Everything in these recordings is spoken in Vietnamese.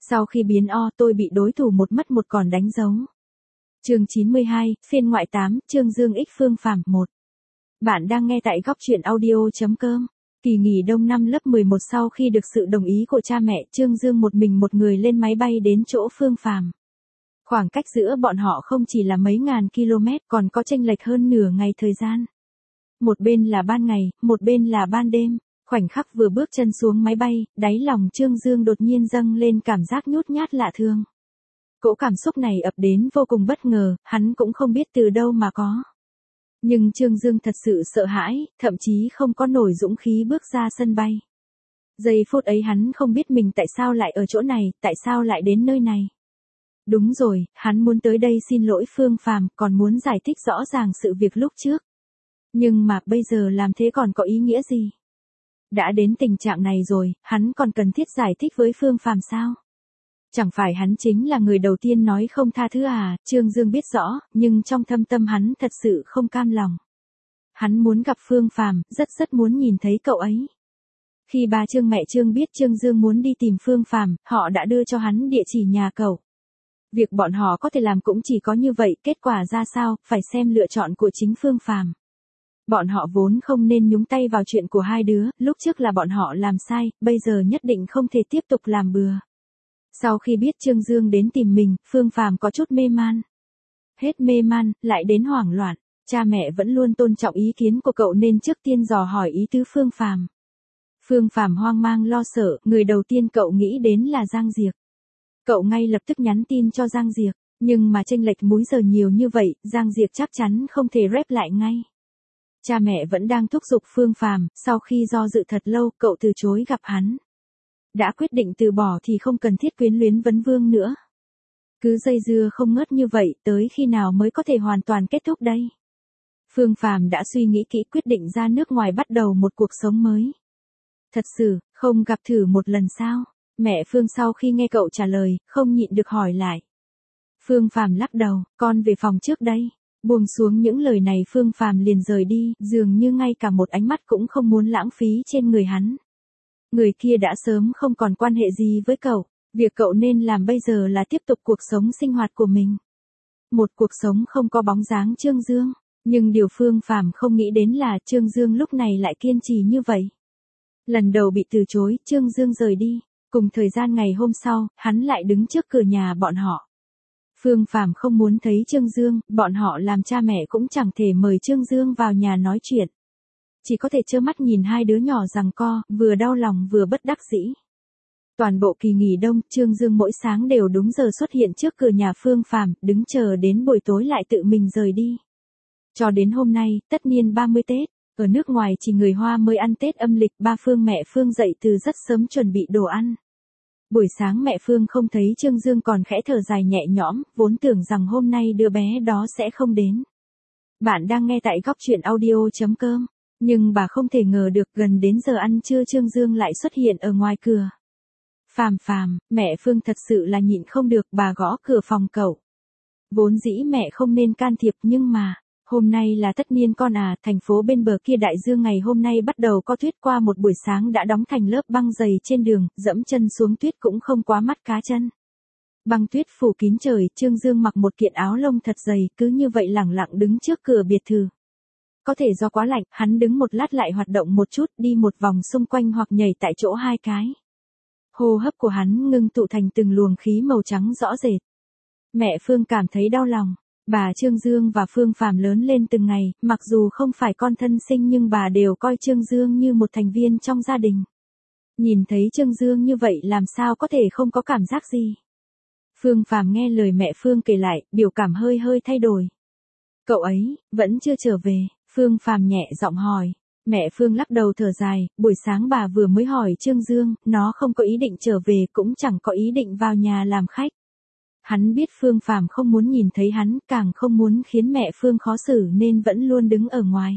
Sau khi biến O, tôi bị đối thủ một mất một còn đánh dấu. Chương 92, phiên ngoại 8, Trương Dương x Phương Phàm 1. Bạn đang nghe tại góc truyện audio.com. Kỳ nghỉ đông năm lớp 11 sau khi được sự đồng ý của cha mẹ, Trương Dương một mình một người lên máy bay đến chỗ Phương Phàm. Khoảng cách giữa bọn họ không chỉ là mấy ngàn km, còn có chênh lệch hơn nửa ngày thời gian. Một bên là ban ngày, một bên là ban đêm. Khoảnh khắc vừa bước chân xuống máy bay, đáy lòng Trương Dương đột nhiên dâng lên cảm giác nhút nhát lạ thường. Cỗ cảm xúc này ập đến vô cùng bất ngờ, hắn cũng không biết từ đâu mà có. Nhưng Trương Dương thật sự sợ hãi, thậm chí không có nổi dũng khí bước ra sân bay. Giây phút ấy hắn không biết mình tại sao lại ở chỗ này, tại sao lại đến nơi này. Đúng rồi, hắn muốn tới đây xin lỗi Phương Phàm, còn muốn giải thích rõ ràng sự việc lúc trước. Nhưng mà bây giờ làm thế còn có ý nghĩa gì? Đã đến tình trạng này rồi, hắn còn cần thiết giải thích với Phương Phàm sao? Chẳng phải hắn chính là người đầu tiên nói không tha thứ à? Trương Dương biết rõ, nhưng trong thâm tâm hắn thật sự không cam lòng. Hắn muốn gặp Phương Phàm, rất muốn nhìn thấy cậu ấy. Khi ba Trương mẹ Trương biết Trương Dương muốn đi tìm Phương Phàm, họ đã đưa cho hắn địa chỉ nhà cậu. Việc bọn họ có thể làm cũng chỉ có như vậy, kết quả ra sao, phải xem lựa chọn của chính Phương Phàm. Bọn họ vốn không nên nhúng tay vào chuyện của hai đứa, lúc trước là bọn họ làm sai, bây giờ nhất định không thể tiếp tục làm bừa. Sau khi biết Trương Dương đến tìm mình, Phương Phàm có chút mê man. Hết mê man, lại đến hoảng loạn, cha mẹ vẫn luôn tôn trọng ý kiến của cậu nên trước tiên dò hỏi ý tứ Phương Phàm. Phương Phàm hoang mang lo sợ, người đầu tiên cậu nghĩ đến là Giang Diệc. Cậu ngay lập tức nhắn tin cho Giang Diệc, nhưng mà chênh lệch múi giờ nhiều như vậy, Giang Diệc chắc chắn không thể rep lại ngay. Cha mẹ vẫn đang thúc giục Phương Phàm, sau khi do dự thật lâu, cậu từ chối gặp hắn. Đã quyết định từ bỏ thì không cần thiết quyến luyến vấn vương nữa. Cứ dây dưa không ngớt như vậy, tới khi nào mới có thể hoàn toàn kết thúc đây? Phương Phàm đã suy nghĩ kỹ quyết định ra nước ngoài bắt đầu một cuộc sống mới. Thật sự, không gặp thử một lần sao? Mẹ Phương sau khi nghe cậu trả lời, không nhịn được hỏi lại. Phương Phàm lắc đầu, con về phòng trước đây. Buông xuống những lời này Phương Phàm liền rời đi, dường như ngay cả một ánh mắt cũng không muốn lãng phí trên người hắn. Người kia đã sớm không còn quan hệ gì với cậu, việc cậu nên làm bây giờ là tiếp tục cuộc sống sinh hoạt của mình. Một cuộc sống không có bóng dáng Trương Dương, nhưng điều Phương Phàm không nghĩ đến là Trương Dương lúc này lại kiên trì như vậy. Lần đầu bị từ chối, Trương Dương rời đi, cùng thời gian ngày hôm sau, hắn lại đứng trước cửa nhà bọn họ. Phương Phàm không muốn thấy Trương Dương, bọn họ làm cha mẹ cũng chẳng thể mời Trương Dương vào nhà nói chuyện. Chỉ có thể trơ mắt nhìn hai đứa nhỏ giằng co, vừa đau lòng vừa bất đắc dĩ. Toàn bộ kỳ nghỉ đông, Trương Dương mỗi sáng đều đúng giờ xuất hiện trước cửa nhà Phương Phàm, đứng chờ đến buổi tối lại tự mình rời đi. Cho đến hôm nay, tất niên 30 Tết, ở nước ngoài chỉ người Hoa mới ăn Tết âm lịch, ba Phương mẹ Phương dậy từ rất sớm chuẩn bị đồ ăn. Buổi sáng mẹ Phương không thấy Trương Dương còn khẽ thở dài nhẹ nhõm, vốn tưởng rằng hôm nay đứa bé đó sẽ không đến. Bạn đang nghe tại góc truyện audio.com, nhưng bà không thể ngờ được gần đến giờ ăn trưa Trương Dương lại xuất hiện ở ngoài cửa. Phàm Phàm, mẹ Phương thật sự là nhịn không được, bà gõ cửa phòng cậu. Vốn dĩ mẹ không nên can thiệp nhưng mà, hôm nay là tất niên con à, thành phố bên bờ kia đại dương ngày hôm nay bắt đầu có tuyết, qua một buổi sáng đã đóng thành lớp băng dày trên đường, dẫm chân xuống tuyết cũng không quá mắt cá chân. Băng tuyết phủ kín trời, Trương Dương mặc một kiện áo lông thật dày, cứ như vậy lẳng lặng đứng trước cửa biệt thự. Có thể do quá lạnh, hắn đứng một lát lại hoạt động một chút, đi một vòng xung quanh hoặc nhảy tại chỗ hai cái. Hô hấp của hắn ngưng tụ thành từng luồng khí màu trắng rõ rệt. Mẹ Phương cảm thấy đau lòng. Bà Trương Dương và Phương Phàm lớn lên từng ngày, mặc dù không phải con thân sinh nhưng bà đều coi Trương Dương như một thành viên trong gia đình. Nhìn thấy Trương Dương như vậy làm sao có thể không có cảm giác gì. Phương Phàm nghe lời mẹ Phương kể lại, biểu cảm hơi thay đổi. Cậu ấy, vẫn chưa trở về, Phương Phàm nhẹ giọng hỏi. Mẹ Phương lắc đầu thở dài, buổi sáng bà vừa mới hỏi Trương Dương, nó không có ý định trở về cũng chẳng có ý định vào nhà làm khách. Hắn biết Phương Phàm không muốn nhìn thấy hắn, càng không muốn khiến mẹ Phương khó xử nên vẫn luôn đứng ở ngoài.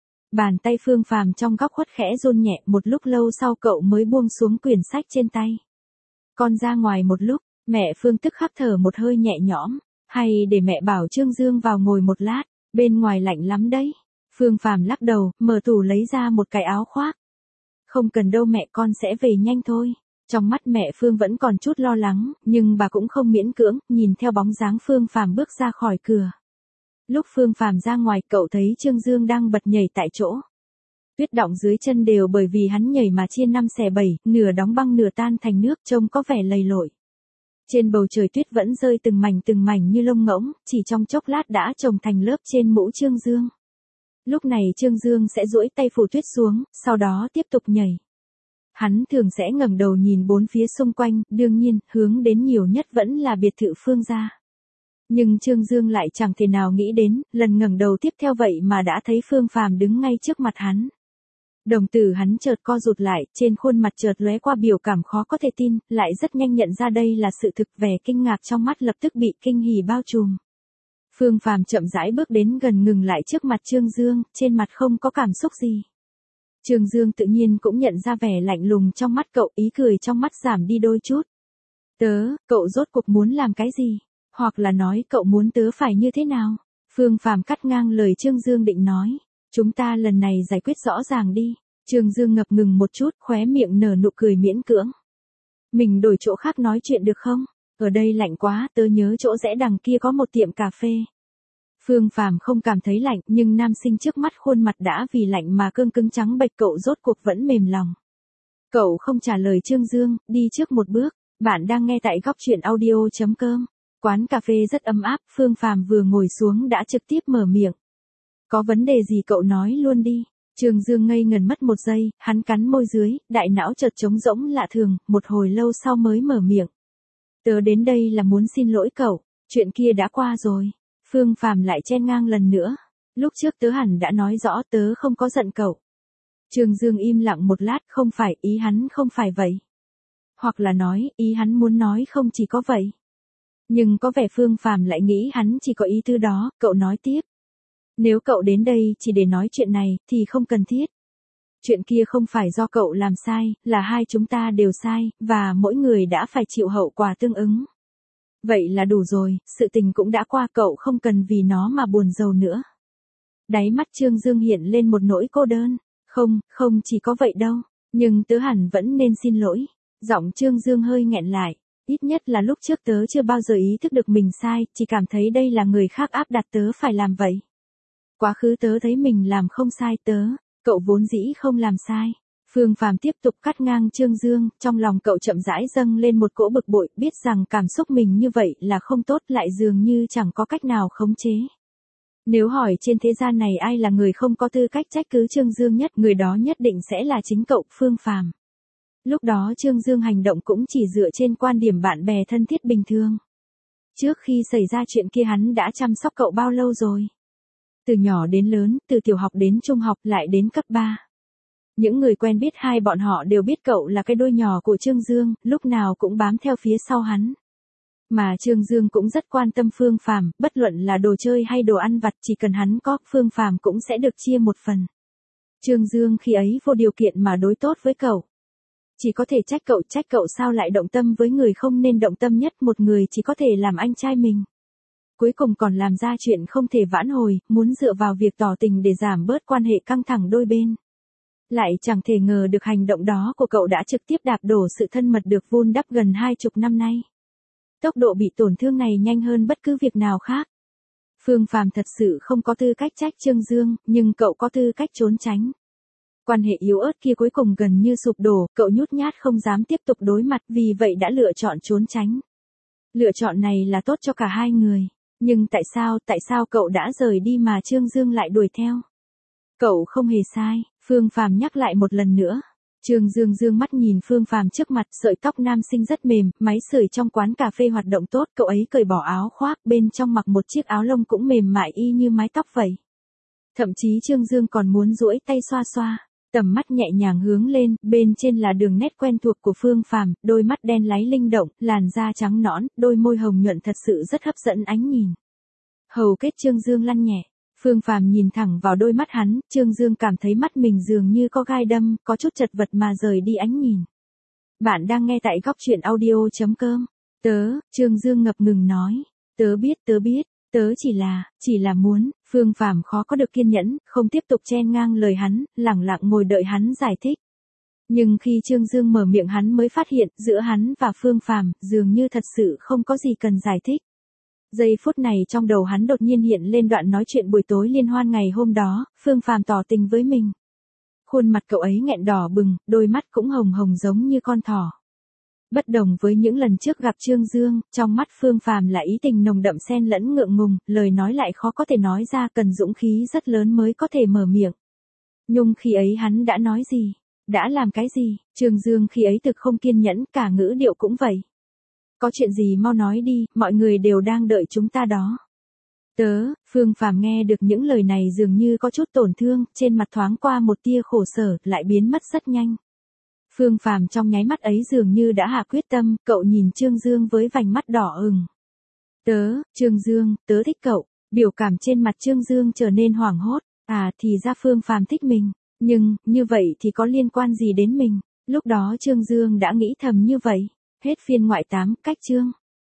Bàn tay Phương Phàm trong góc khuất khẽ run nhẹ, một lúc lâu sau cậu mới buông xuống quyển sách trên tay. Con ra ngoài một lúc, mẹ Phương tức khắc thở một hơi nhẹ nhõm, hay để mẹ bảo Trương Dương vào ngồi một lát, bên ngoài lạnh lắm đấy. Phương Phàm lắc đầu, mở tủ lấy ra một cái áo khoác. Không cần đâu mẹ, con sẽ về nhanh thôi. Trong mắt mẹ Phương vẫn còn chút lo lắng, nhưng bà cũng không miễn cưỡng, nhìn theo bóng dáng Phương Phàm bước ra khỏi cửa. Lúc Phương Phàm ra ngoài, cậu thấy Trương Dương đang bật nhảy tại chỗ. Tuyết đọng dưới chân đều bởi vì hắn nhảy mà chia 5 xẻ 7, nửa đóng băng nửa tan thành nước, trông có vẻ lầy lội. Trên bầu trời tuyết vẫn rơi từng mảnh như lông ngỗng, chỉ trong chốc lát đã chồng thành lớp trên mũ Trương Dương. Lúc này Trương Dương sẽ duỗi tay phủ tuyết xuống, sau đó tiếp tục nhảy. Hắn thường sẽ ngẩng đầu nhìn bốn phía xung quanh, đương nhiên, hướng đến nhiều nhất vẫn là biệt thự Phương gia. Nhưng Trương Dương lại chẳng thể nào nghĩ đến, lần ngẩng đầu tiếp theo vậy mà đã thấy Phương Phàm đứng ngay trước mặt hắn. Đồng tử hắn chợt co rụt lại, trên khuôn mặt chợt lóe qua biểu cảm khó có thể tin, lại rất nhanh nhận ra đây là sự thực, vẻ kinh ngạc trong mắt lập tức bị kinh hỉ bao trùm. Phương Phàm chậm rãi bước đến gần, ngừng lại trước mặt Trương Dương, trên mặt không có cảm xúc gì. Trương Dương tự nhiên cũng nhận ra vẻ lạnh lùng trong mắt cậu, ý cười trong mắt giảm đi đôi chút. Cậu rốt cuộc muốn làm cái gì? Hoặc là nói cậu muốn tớ phải như thế nào? Phương Phàm cắt ngang lời Trương Dương định nói. Chúng ta lần này giải quyết rõ ràng đi. Trương Dương ngập ngừng một chút, khóe miệng nở nụ cười miễn cưỡng. Mình đổi chỗ khác nói chuyện được không? Ở đây lạnh quá, tớ nhớ chỗ rẽ đằng kia có một tiệm cà phê. Phương Phàm không cảm thấy lạnh, nhưng nam sinh trước mắt khuôn mặt đã vì lạnh mà cứng trắng bệch, cậu rốt cuộc vẫn mềm lòng. Cậu không trả lời Trương Dương, đi trước một bước. Bạn đang nghe tại góc truyện audio.com. Quán cà phê rất ấm áp, Phương Phàm vừa ngồi xuống đã trực tiếp mở miệng. Có vấn đề gì cậu nói luôn đi. Trương Dương ngây ngần mất một giây, hắn cắn môi dưới, đại não chợt trống rỗng lạ thường, một hồi lâu sau mới mở miệng. Tớ đến đây là muốn xin lỗi cậu, chuyện kia đã qua rồi. Phương Phàm lại chen ngang lần nữa. Lúc trước tớ hẳn đã nói rõ tớ không có giận cậu. Trương Dương im lặng một lát, không phải, ý hắn không phải vậy. Hoặc là nói, ý hắn muốn nói không chỉ có vậy. Nhưng có vẻ Phương Phàm lại nghĩ hắn chỉ có ý tứ đó, cậu nói tiếp. Nếu cậu đến đây chỉ để nói chuyện này, thì không cần thiết. Chuyện kia không phải do cậu làm sai, là hai chúng ta đều sai, và mỗi người đã phải chịu hậu quả tương ứng. Vậy là đủ rồi, sự tình cũng đã qua, cậu không cần vì nó mà buồn rầu nữa. Đáy mắt Trương Dương hiện lên một nỗi cô đơn. Không chỉ có vậy đâu, nhưng tớ hẳn vẫn nên xin lỗi. Giọng Trương Dương hơi nghẹn lại. Ít nhất là lúc trước tớ chưa bao giờ ý thức được mình sai, chỉ cảm thấy đây là người khác áp đặt tớ phải làm vậy. Quá khứ tớ thấy mình làm không sai, cậu vốn dĩ không làm sai. Phương Phàm tiếp tục cắt ngang Trương Dương, trong lòng cậu chậm rãi dâng lên một cỗ bực bội, biết rằng cảm xúc mình như vậy là không tốt, lại dường như chẳng có cách nào khống chế. Nếu hỏi trên thế gian này ai là người không có tư cách trách cứ Trương Dương nhất, người đó nhất định sẽ là chính cậu, Phương Phàm. Lúc đó Trương Dương hành động cũng chỉ dựa trên quan điểm bạn bè thân thiết bình thường. Trước khi xảy ra chuyện kia hắn đã chăm sóc cậu bao lâu rồi? Từ nhỏ đến lớn, từ tiểu học đến trung học lại đến cấp 3. Những người quen biết hai bọn họ đều biết cậu là cái đuôi nhỏ của Trương Dương, lúc nào cũng bám theo phía sau hắn. Mà Trương Dương cũng rất quan tâm Phương Phàm, bất luận là đồ chơi hay đồ ăn vặt, chỉ cần hắn có, Phương Phàm cũng sẽ được chia một phần. Trương Dương khi ấy vô điều kiện mà đối tốt với cậu. Chỉ có thể trách cậu sao lại động tâm với người không nên động tâm nhất, một người chỉ có thể làm anh trai mình. Cuối cùng còn làm ra chuyện không thể vãn hồi, muốn dựa vào việc tỏ tình để giảm bớt quan hệ căng thẳng đôi bên. Lại chẳng thể ngờ được hành động đó của cậu đã trực tiếp đạp đổ sự thân mật được vun đắp gần 20 năm nay. Tốc độ bị tổn thương này nhanh hơn bất cứ việc nào khác. Phương Phàm thật sự không có tư cách trách Trương Dương, nhưng cậu có tư cách trốn tránh. Quan hệ yếu ớt kia cuối cùng gần như sụp đổ, cậu nhút nhát không dám tiếp tục đối mặt, vì vậy đã lựa chọn trốn tránh. Lựa chọn này là tốt cho cả hai người. Nhưng tại sao cậu đã rời đi mà Trương Dương lại đuổi theo? Cậu không hề sai, Phương Phàm nhắc lại một lần nữa. Trương Dương dương mắt nhìn Phương Phàm trước mặt, sợi tóc nam sinh rất mềm, máy sưởi trong quán cà phê hoạt động tốt, cậu ấy cởi bỏ áo khoác, bên trong mặc một chiếc áo lông cũng mềm mại y như mái tóc vậy. Thậm chí Trương Dương còn muốn duỗi tay xoa xoa. Tầm mắt nhẹ nhàng hướng lên, bên trên là đường nét quen thuộc của Phương Phàm, đôi mắt đen láy linh động, làn da trắng nõn, đôi môi hồng nhuận thật sự rất hấp dẫn ánh nhìn. Hầu kết Trương Dương lăn nhẹ, Phương Phàm nhìn thẳng vào đôi mắt hắn, Trương Dương cảm thấy mắt mình dường như có gai đâm, có chút chật vật mà rời đi ánh nhìn. Bạn đang nghe tại góc truyện audio.com. Trương Dương ngập ngừng nói, tớ biết, tớ chỉ là muốn. Phương Phàm khó có được kiên nhẫn, không tiếp tục chen ngang lời hắn, lẳng lặng ngồi đợi hắn giải thích. Nhưng khi Trương Dương mở miệng hắn mới phát hiện giữa hắn và Phương Phàm dường như thật sự không có gì cần giải thích. Giây phút này trong đầu hắn đột nhiên hiện lên đoạn nói chuyện buổi tối liên hoan ngày hôm đó, Phương Phàm tỏ tình với mình. Khuôn mặt cậu ấy nghẹn đỏ bừng, đôi mắt cũng hồng hồng giống như con thỏ. Bất đồng với những lần trước gặp Trương Dương, trong mắt Phương Phàm là ý tình nồng đậm xen lẫn ngượng ngùng, lời nói lại khó có thể nói ra, cần dũng khí rất lớn mới có thể mở miệng. Nhung khi ấy hắn đã nói gì? Đã làm cái gì? Trương Dương khi ấy thực không kiên nhẫn, cả ngữ điệu cũng vậy. Có chuyện gì mau nói đi, mọi người đều đang đợi chúng ta đó. Phương Phàm nghe được những lời này dường như có chút tổn thương, trên mặt thoáng qua một tia khổ sở, lại biến mất rất nhanh. Phương Phàm trong nháy mắt ấy dường như đã hạ quyết tâm, cậu nhìn Trương Dương với vành mắt đỏ ửng. Trương Dương, tớ thích cậu. Biểu cảm trên mặt Trương Dương trở nên hoảng hốt. À thì ra Phương Phàm thích mình, nhưng, như vậy thì có liên quan gì đến mình? Lúc đó Trương Dương đã nghĩ thầm như vậy. Hết phiên ngoại 8, cách chương.